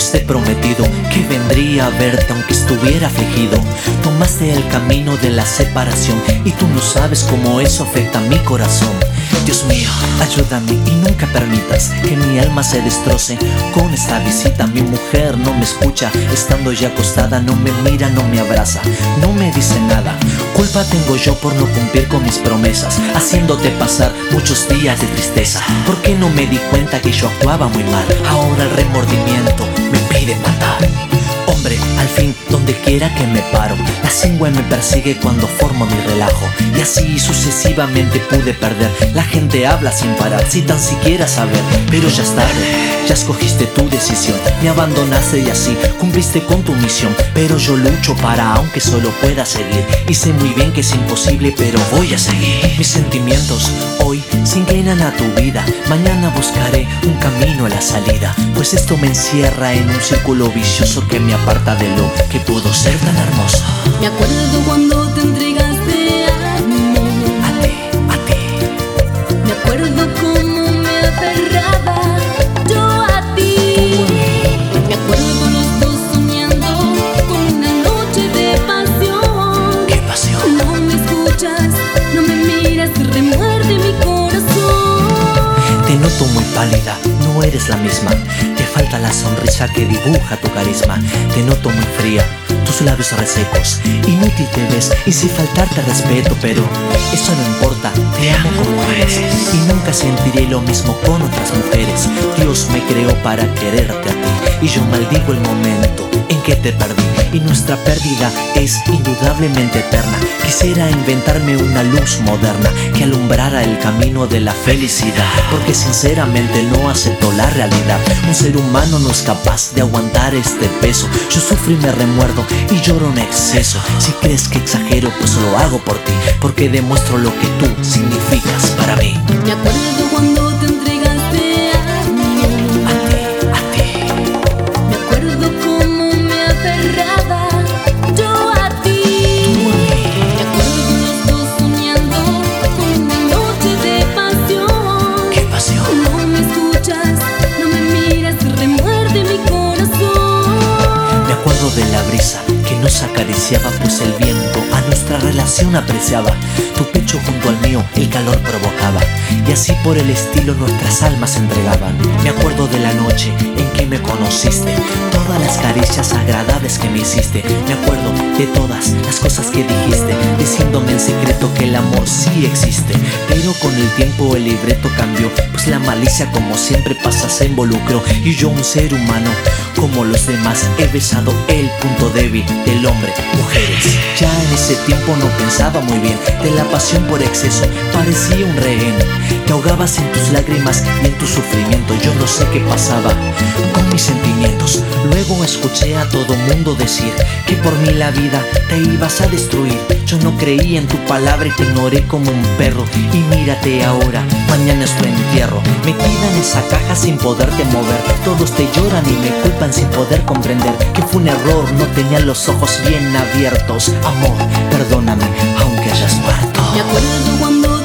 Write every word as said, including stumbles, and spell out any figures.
años te he prometido que vendría a verte aunque estuviera afligido. Tomaste el camino de la separación y tú no sabes cómo eso afecta a mi corazón. Dios mío, ayúdame y nunca permitas que mi alma se destroce con esta visita. Mi mujer no me escucha, estando ya acostada, no me mira, no me abraza, no me dice nada. Culpa tengo yo por no cumplir con mis promesas, haciéndote pasar muchos días de tristeza. ¿Por qué no me di cuenta que yo actuaba muy mal? Ahora el remordimiento me pide matar. Hombre, al fin, donde quiera que me paro, la cingüe me persigue cuando formo mi relajo. Y así sucesivamente pude perder. La gente habla sin parar, sin tan siquiera saber. Pero ya es tarde, ya escogiste tu decisión. Me abandonaste y así cumpliste con tu misión. Pero yo lucho para, aunque solo pueda seguir. Y sé muy bien que es imposible, pero voy a seguir. Mis sentimientos hoy se inclinan a tu vida. Mañana buscaré un camino a la salida, pues esto me encierra en un círculo vicioso que me aparta de lo que pudo ser tan hermoso. Me acuerdo cuando te entregaste a mí, A ti, a ti. me acuerdo cómo me aferraba yo a ti. Me acuerdo los dos soñando con una noche de pasión. ¡Qué pasión! No me escuchas, no me miras, remuerde mi corazón. Te noto muy pálida, no eres la misma. Te falta la sonrisa que dibuja tu carisma. Te noto muy fría, tus labios resecos. Inútil te ves y sin faltarte respeto, pero eso no importa, te amo como eres. Y nunca sentiré lo mismo con otras mujeres. Dios me creó para quererte a ti, y yo maldigo el momento en que te perdí. Y nuestra pérdida es indudablemente eterna. Quisiera inventarme una luz moderna que alumbrara el camino de la felicidad, porque sinceramente no acepto la realidad. Un ser humano no es capaz de aguantar este peso. Yo sufro y me remuerdo y lloro en exceso. Si crees que exagero, pues lo hago por ti, porque demuestro lo que tú significas para mí. Me acuerdo cuando te entregaste a mí, A ti, a ti. me acuerdo cómo me aferraba yo a ti. Me acuerdo los dos soñando con una noche de pasión. ¡Qué pasión! No me escuchas, no me miras, remuerde mi corazón. Me acuerdo de la brisa que nos acariciaba, pues el viento a nuestra relación apreciaba. Tu pecho junto al mío el calor provocaba, y así por el estilo nuestras almas se entregaban. Me acuerdo de la noche en que me conociste, todas las caricias agradables que me hiciste. Me acuerdo de todas las cosas que dijiste, diciéndome en secreto que el amor sí existe. Pero con el tiempo el libreto cambió, pues la malicia como siempre pasa se involucró. Y yo, un ser humano como los demás, he besado el punto débil del hombre, mujeres. Ya en ese tiempo no pensaba muy bien, de la pasión por exceso parecía un rehén. Te ahogabas en tus lágrimas y en tu sufrimiento. Yo no sé qué pasaba con mis sentimientos. Luego escuché a todo mundo decir que por mí la vida te ibas a destruir. Yo no creí en tu palabra y te ignoré como un perro. Y mírate ahora, mañana es tu entierro, metida en esa caja sin poderte mover. Todos te lloran y me culpan sin poder comprender que fue un error, no tenía los ojos bien abiertos. Amor, perdóname aunque hayas muerto. Me acuerdo cuando